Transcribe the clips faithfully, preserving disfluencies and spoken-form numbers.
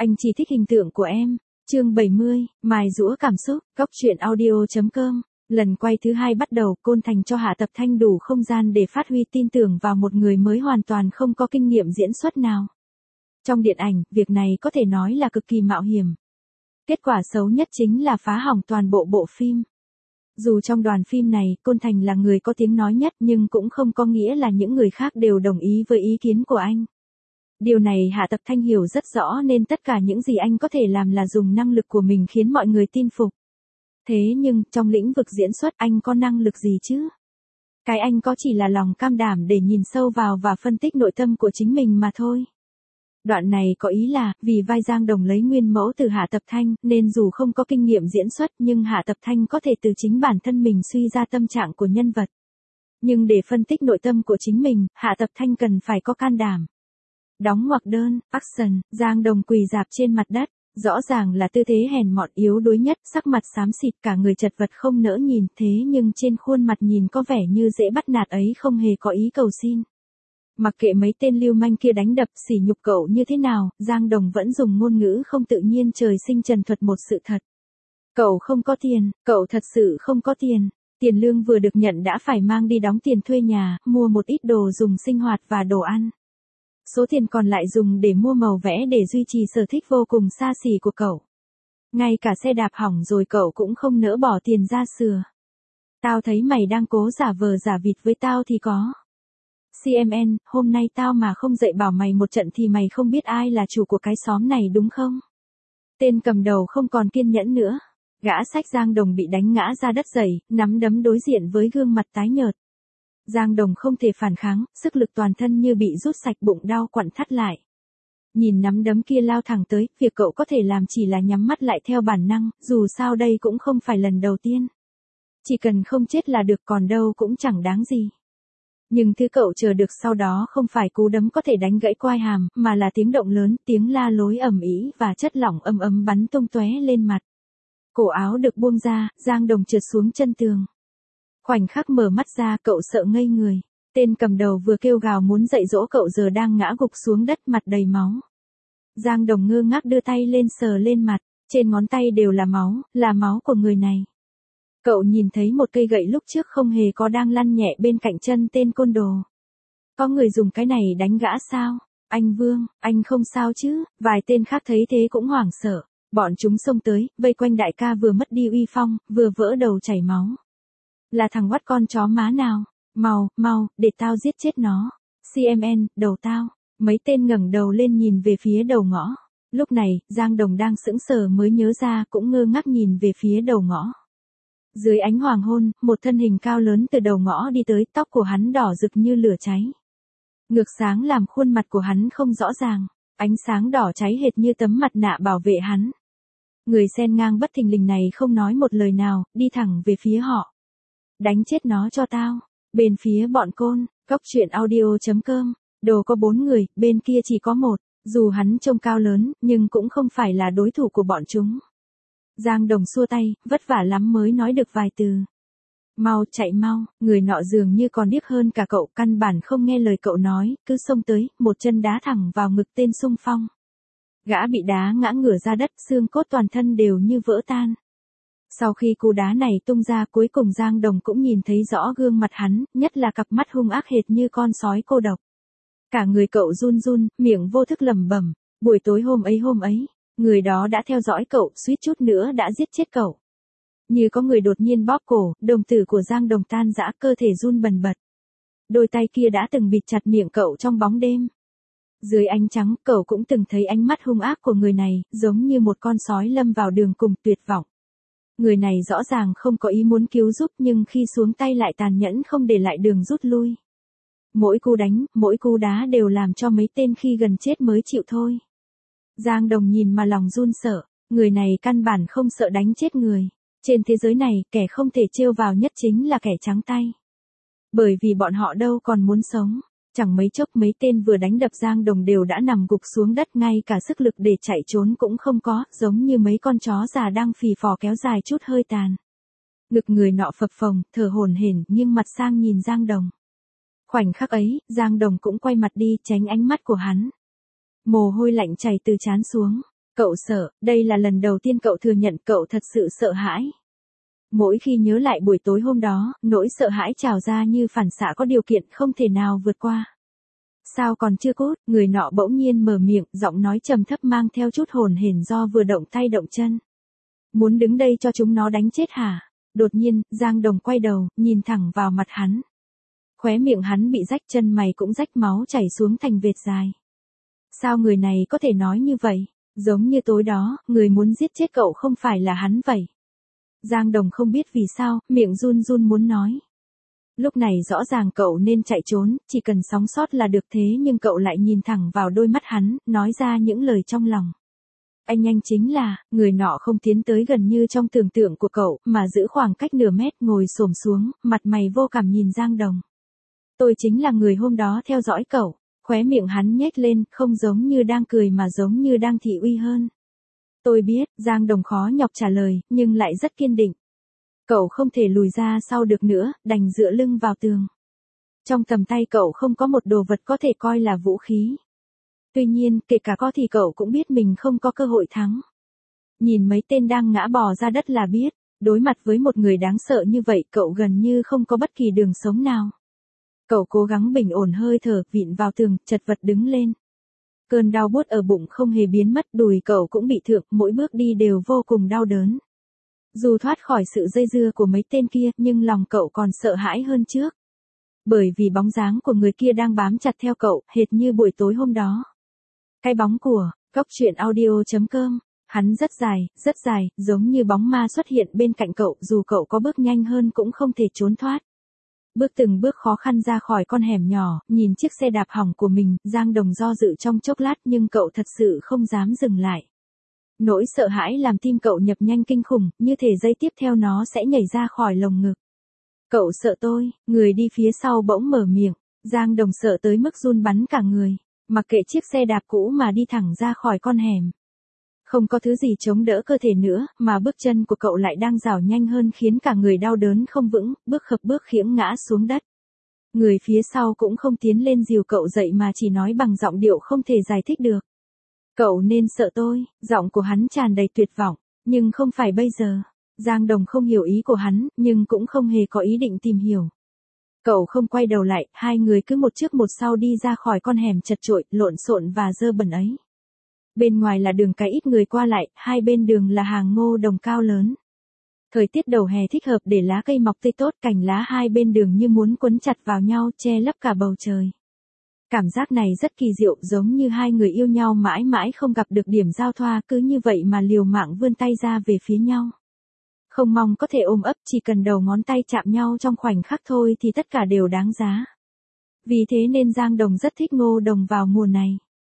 Anh chỉ thích hình tượng của em. Chương bảy mươi, mài giũa cảm xúc, góc truyện audio chấm com. Lần quay thứ hai bắt đầu, Côn Thành cho Hạ Tập Thanh đủ không gian để phát huy tin tưởng vào một người mới hoàn toàn không có kinh nghiệm diễn xuất nào. Trong điện ảnh, việc này có thể nói là cực kỳ mạo hiểm. Kết quả xấu nhất chính là phá hỏng toàn bộ bộ phim. Dù trong đoàn phim này, Côn Thành là người có tiếng nói nhất nhưng cũng không có nghĩa là những người khác đều đồng ý với ý kiến của anh. Điều này Hạ Tập Thanh hiểu rất rõ nên tất cả những gì anh có thể làm là dùng năng lực của mình khiến mọi người tin phục. Thế nhưng, trong lĩnh vực diễn xuất anh có năng lực gì chứ? Cái anh có chỉ là lòng cam đảm để nhìn sâu vào và phân tích nội tâm của chính mình mà thôi. Đoạn này có ý là, vì vai Giang Đồng lấy nguyên mẫu từ Hạ Tập Thanh, nên dù không có kinh nghiệm diễn xuất nhưng Hạ Tập Thanh có thể từ chính bản thân mình suy ra tâm trạng của nhân vật. Nhưng để phân tích nội tâm của chính mình, Hạ Tập Thanh cần phải có can đảm. Đóng ngoặc đơn, action, Giang Đồng quỳ rạp trên mặt đất, rõ ràng là tư thế hèn mọn yếu đuối nhất, sắc mặt xám xịt cả người chật vật không nỡ nhìn, thế nhưng trên khuôn mặt nhìn có vẻ như dễ bắt nạt ấy không hề có ý cầu xin. Mặc kệ mấy tên lưu manh kia đánh đập sỉ nhục cậu như thế nào, Giang Đồng vẫn dùng ngôn ngữ không tự nhiên trời sinh trần thuật một sự thật. Cậu không có tiền, cậu thật sự không có tiền. Tiền lương vừa được nhận đã phải mang đi đóng tiền thuê nhà, mua một ít đồ dùng sinh hoạt và đồ ăn. Số tiền còn lại dùng để mua màu vẽ để duy trì sở thích vô cùng xa xỉ của cậu. Ngay cả xe đạp hỏng rồi cậu cũng không nỡ bỏ tiền ra sửa. Tao thấy mày đang cố giả vờ giả vịt với tao thì có. xê em en, hôm nay tao mà không dậy bảo mày một trận thì mày không biết ai là chủ của cái xóm này đúng không? Tên cầm đầu không còn kiên nhẫn nữa. Gã xách Giang Đồng bị đánh ngã ra đất dày, nắm đấm đối diện với gương mặt tái nhợt. Giang Đồng không thể phản kháng, sức lực toàn thân như bị rút sạch bụng đau quặn thắt lại. Nhìn nắm đấm kia lao thẳng tới, việc cậu có thể làm chỉ là nhắm mắt lại theo bản năng, dù sao đây cũng không phải lần đầu tiên. Chỉ cần không chết là được còn đâu cũng chẳng đáng gì. Nhưng thứ cậu chờ được sau đó không phải cú đấm có thể đánh gãy quai hàm, mà là tiếng động lớn, tiếng la lối ầm ĩ và chất lỏng ầm ầm bắn tung tóe lên mặt. Cổ áo được buông ra, Giang Đồng trượt xuống chân tường. Khoảnh khắc mở mắt ra cậu sợ ngây người. Tên cầm đầu vừa kêu gào muốn dạy dỗ cậu giờ đang ngã gục xuống đất mặt đầy máu. Giang Đồng ngơ ngác đưa tay lên sờ lên mặt, trên ngón tay đều là máu, là máu của người này. Cậu nhìn thấy một cây gậy lúc trước không hề có đang lăn nhẹ bên cạnh chân tên côn đồ. Có người dùng cái này đánh gã sao? Anh Vương, anh không sao chứ? Vài tên khác thấy thế cũng hoảng sợ. Bọn chúng xông tới, vây quanh đại ca vừa mất đi uy phong, vừa vỡ đầu chảy máu. Là thằng quắt con chó má nào? Mau, mau, để tao giết chết nó. xê em en, đầu tao. Mấy tên ngẩng đầu lên nhìn về phía đầu ngõ. Lúc này, Giang Đồng đang sững sờ mới nhớ ra cũng ngơ ngác nhìn về phía đầu ngõ. Dưới ánh hoàng hôn, một thân hình cao lớn từ đầu ngõ đi tới, tóc của hắn đỏ rực như lửa cháy. Ngược sáng làm khuôn mặt của hắn không rõ ràng, ánh sáng đỏ cháy hệt như tấm mặt nạ bảo vệ hắn. Người xen ngang bất thình lình này không nói một lời nào, đi thẳng về phía họ. Đánh chết nó cho tao. Bên phía bọn Côn, góc truyện audio chấm com, đồ có bốn người, bên kia chỉ có một, dù hắn trông cao lớn, nhưng cũng không phải là đối thủ của bọn chúng. Giang Đồng xua tay, vất vả lắm mới nói được vài từ. Mau, chạy mau, người nọ dường như còn điếc hơn cả cậu, căn bản không nghe lời cậu nói, cứ xông tới, một chân đá thẳng vào ngực tên xung phong. Gã bị đá ngã ngửa ra đất, xương cốt toàn thân đều như vỡ tan. Sau khi cú đá này tung ra cuối cùng Giang Đồng cũng nhìn thấy rõ gương mặt hắn, nhất là cặp mắt hung ác hệt như con sói cô độc. Cả người cậu run run, miệng vô thức lẩm bẩm, buổi tối hôm ấy hôm ấy, người đó đã theo dõi cậu, suýt chút nữa đã giết chết cậu. Như có người đột nhiên bóp cổ, đồng tử của Giang Đồng tan rã, cơ thể run bần bật. Đôi tay kia đã từng bịt chặt miệng cậu trong bóng đêm. Dưới ánh trắng, cậu cũng từng thấy ánh mắt hung ác của người này, giống như một con sói lâm vào đường cùng tuyệt vọng. Người này rõ ràng không có ý muốn cứu giúp nhưng khi xuống tay lại tàn nhẫn không để lại đường rút lui. Mỗi cú đánh, mỗi cú đá đều làm cho mấy tên khi gần chết mới chịu thôi. Giang Đồng nhìn mà lòng run sợ, người này căn bản không sợ đánh chết người. Trên thế giới này, kẻ không thể trêu vào nhất chính là kẻ trắng tay. Bởi vì bọn họ đâu còn muốn sống. Chẳng mấy chốc mấy tên vừa đánh đập Giang Đồng đều đã nằm gục xuống đất, ngay cả sức lực để chạy trốn cũng không có, giống như mấy con chó già đang phì phò kéo dài chút hơi tàn. Ngực người nọ phập phồng, thở hổn hển, nhưng mặt sang nhìn Giang Đồng. Khoảnh khắc ấy, Giang Đồng cũng quay mặt đi tránh ánh mắt của hắn. Mồ hôi lạnh chảy từ trán xuống. Cậu sợ, đây là lần đầu tiên cậu thừa nhận cậu thật sự sợ hãi. Mỗi khi nhớ lại buổi tối hôm đó, nỗi sợ hãi trào ra như phản xạ có điều kiện không thể nào vượt qua. Sao còn chưa cút, người nọ bỗng nhiên mở miệng, giọng nói trầm thấp mang theo chút hồn hển do vừa động tay động chân. Muốn đứng đây cho chúng nó đánh chết hả? Đột nhiên, Giang Đồng quay đầu, nhìn thẳng vào mặt hắn. Khóe miệng hắn bị rách, chân mày cũng rách, máu chảy xuống thành vệt dài. Sao người này có thể nói như vậy? Giống như tối đó, người muốn giết chết cậu không phải là hắn vậy. Giang Đồng không biết vì sao, miệng run run muốn nói. Lúc này rõ ràng cậu nên chạy trốn, chỉ cần sống sót là được, thế nhưng cậu lại nhìn thẳng vào đôi mắt hắn, nói ra những lời trong lòng. Anh anh chính là, người nọ không tiến tới gần như trong tưởng tượng của cậu, mà giữ khoảng cách nửa mét, ngồi xổm xuống, mặt mày vô cảm nhìn Giang Đồng. Tôi chính là người hôm đó theo dõi cậu, khóe miệng hắn nhếch lên, không giống như đang cười mà giống như đang thị uy hơn. Tôi biết, Giang Đồng khó nhọc trả lời, nhưng lại rất kiên định. Cậu không thể lùi ra sau được nữa, đành dựa lưng vào tường. Trong tầm tay cậu không có một đồ vật có thể coi là vũ khí. Tuy nhiên, kể cả có thì cậu cũng biết mình không có cơ hội thắng. Nhìn mấy tên đang ngã bò ra đất là biết, đối mặt với một người đáng sợ như vậy cậu gần như không có bất kỳ đường sống nào. Cậu cố gắng bình ổn hơi thở, vịn vào tường, chật vật đứng lên. Cơn đau buốt ở bụng không hề biến mất, đùi cậu cũng bị thượng, mỗi bước đi đều vô cùng đau đớn. Dù thoát khỏi sự dây dưa của mấy tên kia, nhưng lòng cậu còn sợ hãi hơn trước. Bởi vì bóng dáng của người kia đang bám chặt theo cậu, hệt như buổi tối hôm đó. Cái bóng của, Cốc Truyện Audio chấm com, hắn rất dài, rất dài, giống như bóng ma xuất hiện bên cạnh cậu, dù cậu có bước nhanh hơn cũng không thể trốn thoát. Bước từng bước khó khăn ra khỏi con hẻm nhỏ, nhìn chiếc xe đạp hỏng của mình, Giang Đồng do dự trong chốc lát nhưng cậu thật sự không dám dừng lại. Nỗi sợ hãi làm tim cậu nhập nhanh kinh khủng, như thể giây tiếp theo nó sẽ nhảy ra khỏi lồng ngực. Cậu sợ tôi, người đi phía sau bỗng mở miệng, Giang Đồng sợ tới mức run bắn cả người, mặc kệ chiếc xe đạp cũ mà đi thẳng ra khỏi con hẻm. Không có thứ gì chống đỡ cơ thể nữa, mà bước chân của cậu lại đang dảo nhanh hơn khiến cả người đau đớn không vững, bước khập bước khiễng ngã xuống đất. Người phía sau cũng không tiến lên dìu cậu dậy mà chỉ nói bằng giọng điệu không thể giải thích được. Cậu nên sợ tôi, giọng của hắn tràn đầy tuyệt vọng, nhưng không phải bây giờ. Giang Đồng không hiểu ý của hắn, nhưng cũng không hề có ý định tìm hiểu. Cậu không quay đầu lại, hai người cứ một trước một sau đi ra khỏi con hẻm chật chội, lộn xộn và dơ bẩn ấy. Bên ngoài là đường cái ít người qua lại, hai bên đường là hàng ngô đồng cao lớn. Thời tiết đầu hè thích hợp để lá cây mọc tươi tốt, cành lá hai bên đường như muốn quấn chặt vào nhau, che lấp cả bầu trời. Cảm giác này rất kỳ diệu, giống như hai người yêu nhau mãi mãi không gặp được điểm giao thoa, cứ như vậy mà liều mạng vươn tay ra về phía nhau. Không mong có thể ôm ấp, chỉ cần đầu ngón tay chạm nhau trong khoảnh khắc thôi thì tất cả đều đáng giá. Vì thế nên Giang Đồng rất thích ngô đồng vào mùa này.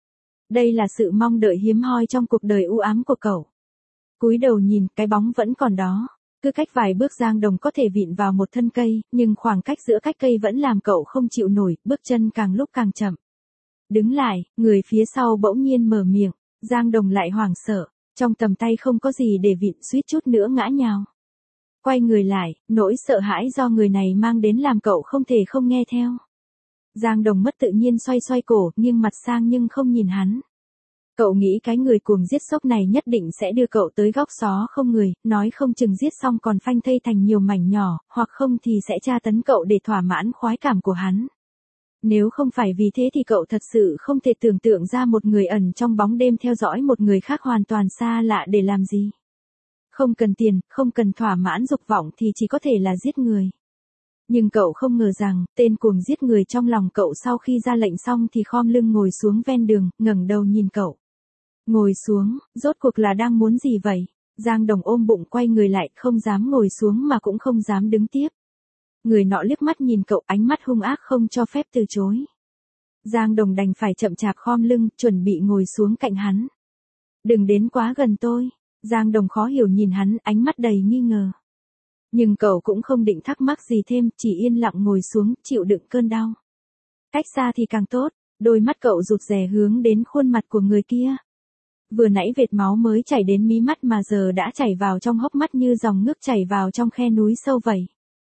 Đây là sự mong đợi hiếm hoi trong cuộc đời u ám của cậu. Cúi đầu nhìn, cái bóng vẫn còn đó. Cứ cách vài bước Giang Đồng có thể vịn vào một thân cây, nhưng khoảng cách giữa cách cây vẫn làm cậu không chịu nổi, bước chân càng lúc càng chậm. Đứng lại, người phía sau bỗng nhiên mở miệng, Giang Đồng lại hoảng sợ, trong tầm tay không có gì để vịn, suýt chút nữa ngã nhào. Quay người lại, nỗi sợ hãi do người này mang đến làm cậu không thể không nghe theo. Giang Đồng mất tự nhiên xoay xoay cổ, nghiêng mặt sang nhưng không nhìn hắn. Cậu nghĩ cái người cuồng giết sốc này nhất định sẽ đưa cậu tới góc xó không người, nói không chừng giết xong còn phanh thây thành nhiều mảnh nhỏ, hoặc không thì sẽ tra tấn cậu để thỏa mãn khoái cảm của hắn. Nếu không phải vì thế thì cậu thật sự không thể tưởng tượng ra một người ẩn trong bóng đêm theo dõi một người khác hoàn toàn xa lạ để làm gì. Không cần tiền, không cần thỏa mãn dục vọng thì chỉ có thể là giết người. Nhưng cậu không ngờ rằng, tên cuồng giết người trong lòng cậu sau khi ra lệnh xong thì khom lưng ngồi xuống ven đường, ngẩng đầu nhìn cậu. Ngồi xuống, rốt cuộc là đang muốn gì vậy? Giang Đồng ôm bụng quay người lại, không dám ngồi xuống mà cũng không dám đứng tiếp. Người nọ liếc mắt nhìn cậu, ánh mắt hung ác không cho phép từ chối. Giang Đồng đành phải chậm chạp khom lưng, chuẩn bị ngồi xuống cạnh hắn. Đừng đến quá gần tôi. Giang Đồng khó hiểu nhìn hắn, ánh mắt đầy nghi ngờ. Nhưng cậu cũng không định thắc mắc gì thêm, chỉ yên lặng ngồi xuống, chịu đựng cơn đau. Cách xa thì càng tốt, đôi mắt cậu rụt rè hướng đến khuôn mặt của người kia. Vừa nãy vệt máu mới chảy đến mí mắt mà giờ đã chảy vào trong hốc mắt như dòng nước chảy vào trong khe núi sâu vậy.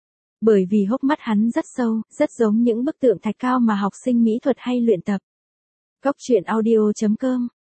Bởi vì hốc mắt hắn rất sâu, rất giống những bức tượng thạch cao mà học sinh mỹ thuật hay luyện tập. Cốc Truyện Audio chấm com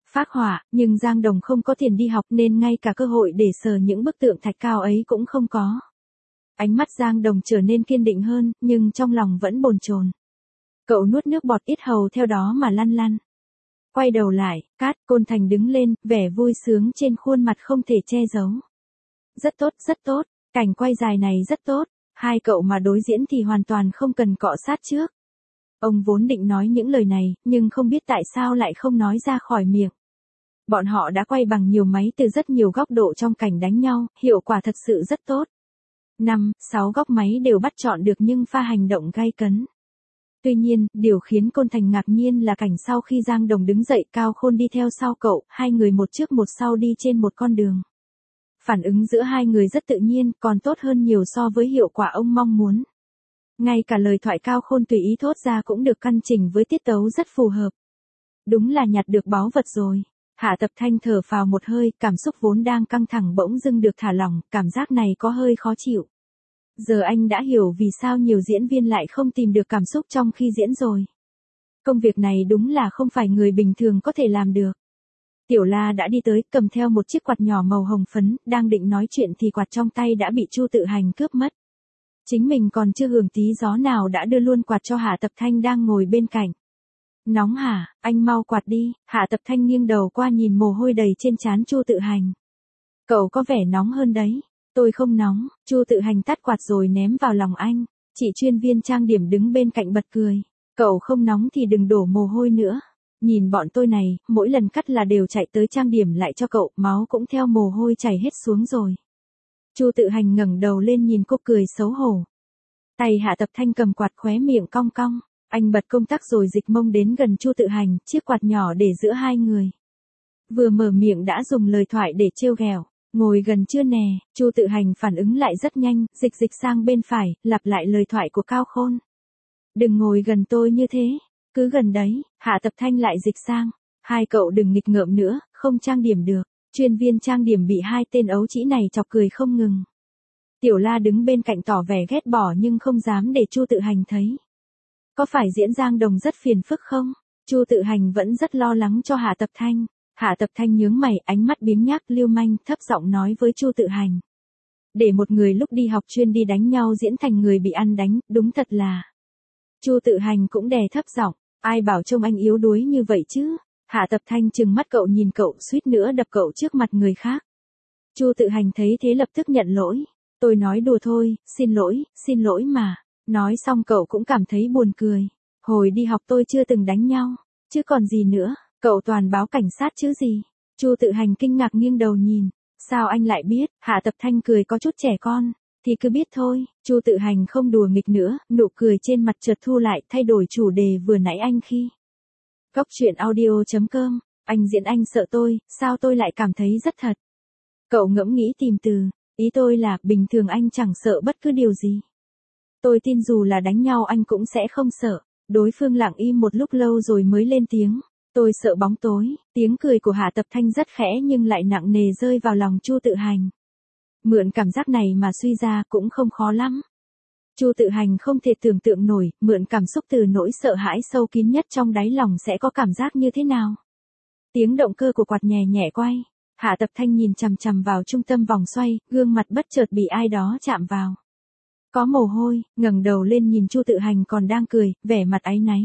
phác họa, nhưng Giang Đồng không có tiền đi học nên ngay cả cơ hội để sờ những bức tượng thạch cao ấy cũng không có. Ánh mắt Giang Đồng trở nên kiên định hơn, nhưng trong lòng vẫn bồn chồn. Cậu nuốt nước bọt ít hầu theo đó mà lăn lăn. Quay đầu lại, Cát, Côn Thành đứng lên, vẻ vui sướng trên khuôn mặt không thể che giấu. Rất tốt, rất tốt, cảnh quay dài này rất tốt, hai cậu mà đối diễn thì hoàn toàn không cần cọ sát trước. Ông vốn định nói những lời này, nhưng không biết tại sao lại không nói ra khỏi miệng. Bọn họ đã quay bằng nhiều máy từ rất nhiều góc độ trong cảnh đánh nhau, hiệu quả thật sự rất tốt. Năm, sáu góc máy đều bắt chọn được nhưng pha hành động gay cấn. Tuy nhiên, điều khiến Côn Thành ngạc nhiên là cảnh sau khi Giang Đồng đứng dậy, Cao Khôn đi theo sau cậu, hai người một trước một sau đi trên một con đường. Phản ứng giữa hai người rất tự nhiên, còn tốt hơn nhiều so với hiệu quả ông mong muốn. Ngay cả lời thoại Cao Khôn tùy ý thốt ra cũng được căn chỉnh với tiết tấu rất phù hợp. Đúng là nhặt được báu vật rồi. Hạ Tập Thanh thở phào một hơi, cảm xúc vốn đang căng thẳng bỗng dưng được thả lỏng, cảm giác này có hơi khó chịu. Giờ anh đã hiểu vì sao nhiều diễn viên lại không tìm được cảm xúc trong khi diễn rồi. Công việc này đúng là không phải người bình thường có thể làm được. Tiểu La đã đi tới, cầm theo một chiếc quạt nhỏ màu hồng phấn, đang định nói chuyện thì quạt trong tay đã bị Chu Tự Hành cướp mất. Chính mình còn chưa hưởng tí gió nào đã đưa luôn quạt cho Hạ Tập Thanh đang ngồi bên cạnh. Nóng hả, anh mau quạt đi. Hạ Tập Thanh nghiêng đầu qua nhìn mồ hôi đầy trên trán Chu Tự Hành. Cậu có vẻ nóng hơn đấy. Tôi không nóng. Chu Tự Hành tắt quạt rồi ném vào lòng anh. Chị chuyên viên trang điểm đứng bên cạnh bật cười. Cậu không nóng thì đừng đổ mồ hôi nữa. Nhìn bọn tôi này, mỗi lần cắt là đều chạy tới trang điểm lại cho cậu, máu cũng theo mồ hôi chảy hết xuống rồi. Chu Tự Hành ngẩng đầu lên nhìn cô cười xấu hổ. Tay Hạ Tập Thanh cầm quạt khóe miệng cong cong. Anh bật công tắc rồi dịch mông đến gần Chu Tự Hành, chiếc quạt nhỏ để giữa hai người. Vừa mở miệng đã dùng lời thoại để trêu ghẹo. Ngồi gần chưa nè, Chu Tự Hành phản ứng lại rất nhanh, dịch dịch sang bên phải, lặp lại lời thoại của Cao Khôn. Đừng ngồi gần tôi như thế, cứ gần đấy. Hạ Tập Thanh lại dịch sang. Hai cậu đừng nghịch ngợm nữa, không trang điểm được. Chuyên viên trang điểm bị hai tên ấu trĩ này chọc cười không ngừng. Tiểu La đứng bên cạnh tỏ vẻ ghét bỏ nhưng không dám để Chu Tự Hành thấy. Có phải diễn Giang Đồng rất phiền phức không? Chu Tự Hành vẫn rất lo lắng cho Hạ Tập Thanh. Hạ Tập Thanh nhướng mày, ánh mắt biếng nhác lưu manh, thấp giọng nói với Chu Tự Hành. Để một người lúc đi học chuyên đi đánh nhau diễn thành người bị ăn đánh, đúng thật là. Chu Tự Hành cũng đè thấp giọng, ai bảo trông anh yếu đuối như vậy chứ? Hạ Tập Thanh trừng mắt cậu nhìn cậu, suýt nữa đập cậu trước mặt người khác. Chu Tự Hành thấy thế lập tức nhận lỗi. Tôi nói đùa thôi, xin lỗi, xin lỗi mà. Nói xong cậu cũng cảm thấy buồn cười. Hồi đi học tôi chưa từng đánh nhau, chứ còn gì nữa, cậu toàn báo cảnh sát chứ gì. Chu Tự Hành kinh ngạc nghiêng đầu nhìn. Sao anh lại biết? Hạ Tập Thanh cười có chút trẻ con. Thì cứ biết thôi. Chu Tự Hành không đùa nghịch nữa, nụ cười trên mặt chợt thu lại, thay đổi chủ đề vừa nãy anh khi. Góc truyện audio chấm com, anh diễn anh sợ tôi, sao tôi lại cảm thấy rất thật. Cậu ngẫm nghĩ tìm từ, ý tôi là bình thường anh chẳng sợ bất cứ điều gì. Tôi tin dù là đánh nhau anh cũng sẽ không sợ. Đối phương lặng im một lúc lâu rồi mới lên tiếng. Tôi sợ bóng tối. Tiếng cười của Hạ Tập Thanh rất khẽ nhưng lại nặng nề rơi vào lòng Chu Tự Hành. Mượn cảm giác này mà suy ra cũng không khó lắm. Chu Tự Hành không thể tưởng tượng nổi, mượn cảm xúc từ nỗi sợ hãi sâu kín nhất trong đáy lòng sẽ có cảm giác như thế nào. Tiếng động cơ của quạt nhẹ nhẹ quay. Hạ Tập Thanh nhìn chằm chằm vào trung tâm vòng xoay, gương mặt bất chợt bị ai đó chạm vào. Có mồ hôi, ngẩng đầu lên nhìn Chu Tự Hành còn đang cười, vẻ mặt áy náy.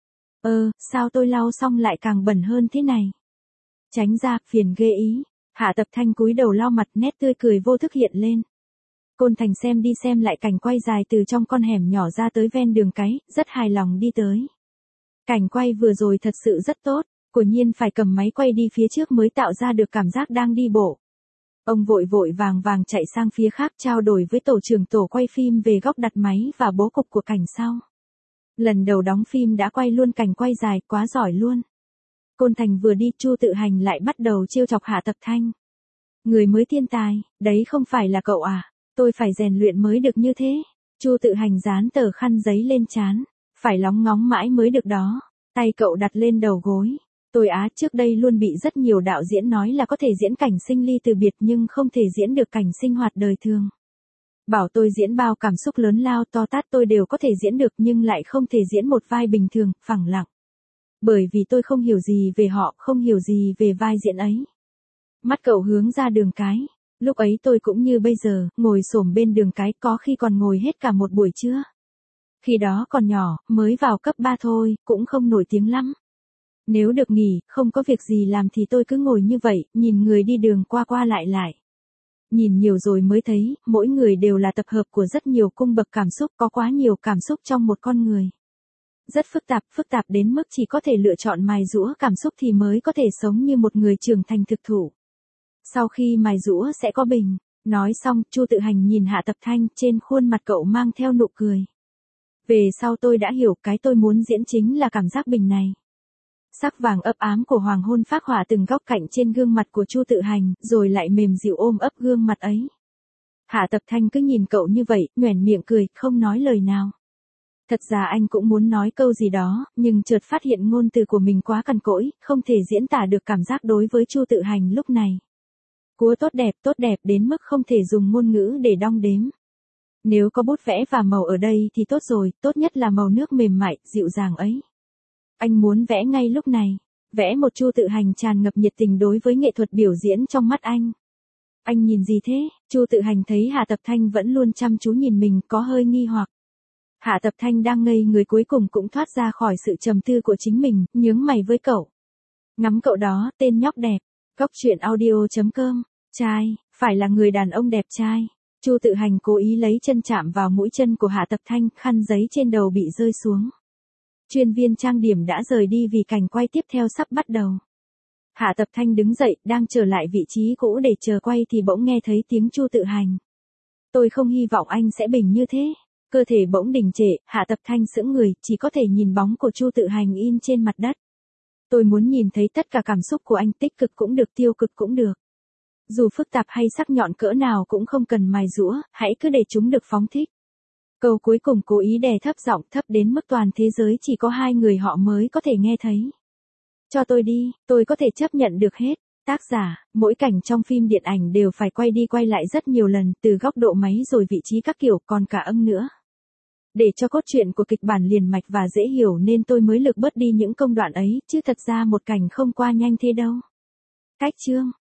Ơ, sao tôi lau xong lại càng bẩn hơn thế này? Tránh ra, phiền ghê ý. Hạ Tập Thanh cúi đầu lau mặt, nét tươi cười vô thức hiện lên. Côn Thành xem đi xem lại cảnh quay dài từ trong con hẻm nhỏ ra tới ven đường cái, rất hài lòng đi tới. Cảnh quay vừa rồi thật sự rất tốt, quả nhiên phải cầm máy quay đi phía trước mới tạo ra được cảm giác đang đi bộ. Ông vội vội vàng vàng chạy sang phía khác trao đổi với tổ trưởng tổ quay phim về góc đặt máy và bố cục của cảnh sau. Lần đầu đóng phim đã quay luôn cảnh quay dài, quá giỏi luôn. Côn Thành vừa đi, Chu Tự Hành lại bắt đầu trêu chọc Hạ Tập Thanh. Người mới thiên tài, đấy không phải là cậu à? Tôi phải rèn luyện mới được như thế. Chu Tự Hành dán tờ khăn giấy lên trán, phải lóng ngóng mãi mới được đó. Tay cậu đặt lên đầu gối. Tôi á, trước đây luôn bị rất nhiều đạo diễn nói là có thể diễn cảnh sinh ly từ biệt nhưng không thể diễn được cảnh sinh hoạt đời thường. Bảo tôi diễn bao cảm xúc lớn lao to tát tôi đều có thể diễn được nhưng lại không thể diễn một vai bình thường, phẳng lặng. Bởi vì tôi không hiểu gì về họ, không hiểu gì về vai diễn ấy. Mắt cậu hướng ra đường cái. Lúc ấy tôi cũng như bây giờ, ngồi xổm bên đường cái, có khi còn ngồi hết cả một buổi trưa. Khi đó còn nhỏ, mới vào cấp ba thôi, cũng không nổi tiếng lắm. Nếu được nghỉ, không có việc gì làm thì tôi cứ ngồi như vậy, nhìn người đi đường qua qua lại lại. Nhìn nhiều rồi mới thấy, mỗi người đều là tập hợp của rất nhiều cung bậc cảm xúc, có quá nhiều cảm xúc trong một con người. Rất phức tạp, phức tạp đến mức chỉ có thể lựa chọn mài giũa cảm xúc thì mới có thể sống như một người trưởng thành thực thụ. Sau khi mài giũa sẽ có bình. Nói xong, Chu Tự Hành nhìn Hạ Tập Thanh, trên khuôn mặt cậu mang theo nụ cười. Về sau tôi đã hiểu cái tôi muốn diễn chính là cảm giác bình này. Sắc vàng ấp ám của hoàng hôn phác họa từng góc cạnh trên gương mặt của Chu Tự Hành, rồi lại mềm dịu ôm ấp gương mặt ấy. Hạ Tập Thanh cứ nhìn cậu như vậy, nhoẻn miệng cười, không nói lời nào. Thật ra anh cũng muốn nói câu gì đó, nhưng chợt phát hiện ngôn từ của mình quá cằn cỗi, không thể diễn tả được cảm giác đối với Chu Tự Hành lúc này. Cúa tốt đẹp, tốt đẹp đến mức không thể dùng ngôn ngữ để đong đếm. Nếu có bút vẽ và màu ở đây thì tốt rồi, tốt nhất là màu nước mềm mại, dịu dàng ấy. Anh muốn vẽ ngay lúc này, vẽ một Chu Tự Hành tràn ngập nhiệt tình đối với nghệ thuật biểu diễn trong mắt anh. Anh nhìn gì thế? Chu Tự Hành thấy Hạ Tập Thanh vẫn luôn chăm chú nhìn mình, có hơi nghi hoặc. Hạ Tập Thanh đang ngây người cuối cùng cũng thoát ra khỏi sự trầm tư của chính mình, nhướng mày với cậu. Ngắm cậu đó, tên nhóc đẹp. Cóc truyện audio chấm com. Trai, phải là người đàn ông đẹp trai. Chu Tự Hành cố ý lấy chân chạm vào mũi chân của Hạ Tập Thanh, khăn giấy trên đầu bị rơi xuống. Chuyên viên trang điểm đã rời đi vì cảnh quay tiếp theo sắp bắt đầu. Hạ Tập Thanh đứng dậy, đang trở lại vị trí cũ để chờ quay thì bỗng nghe thấy tiếng Chu Tự Hành. Tôi không hy vọng anh sẽ bình như thế. Cơ thể bỗng đình trệ, Hạ Tập Thanh sững người, chỉ có thể nhìn bóng của Chu Tự Hành in trên mặt đất. Tôi muốn nhìn thấy tất cả cảm xúc của anh, tích cực cũng được, tiêu cực cũng được. Dù phức tạp hay sắc nhọn cỡ nào cũng không cần mài giũa, hãy cứ để chúng được phóng thích. Câu cuối cùng cố ý đè thấp giọng, thấp đến mức toàn thế giới chỉ có hai người họ mới có thể nghe thấy. Cho tôi đi, tôi có thể chấp nhận được hết. Tác giả, mỗi cảnh trong phim điện ảnh đều phải quay đi quay lại rất nhiều lần, từ góc độ máy rồi vị trí các kiểu, còn cả âm nữa. Để cho cốt truyện của kịch bản liền mạch và dễ hiểu nên tôi mới lược bớt đi những công đoạn ấy, chứ thật ra một cảnh không qua nhanh thế đâu. Cách chương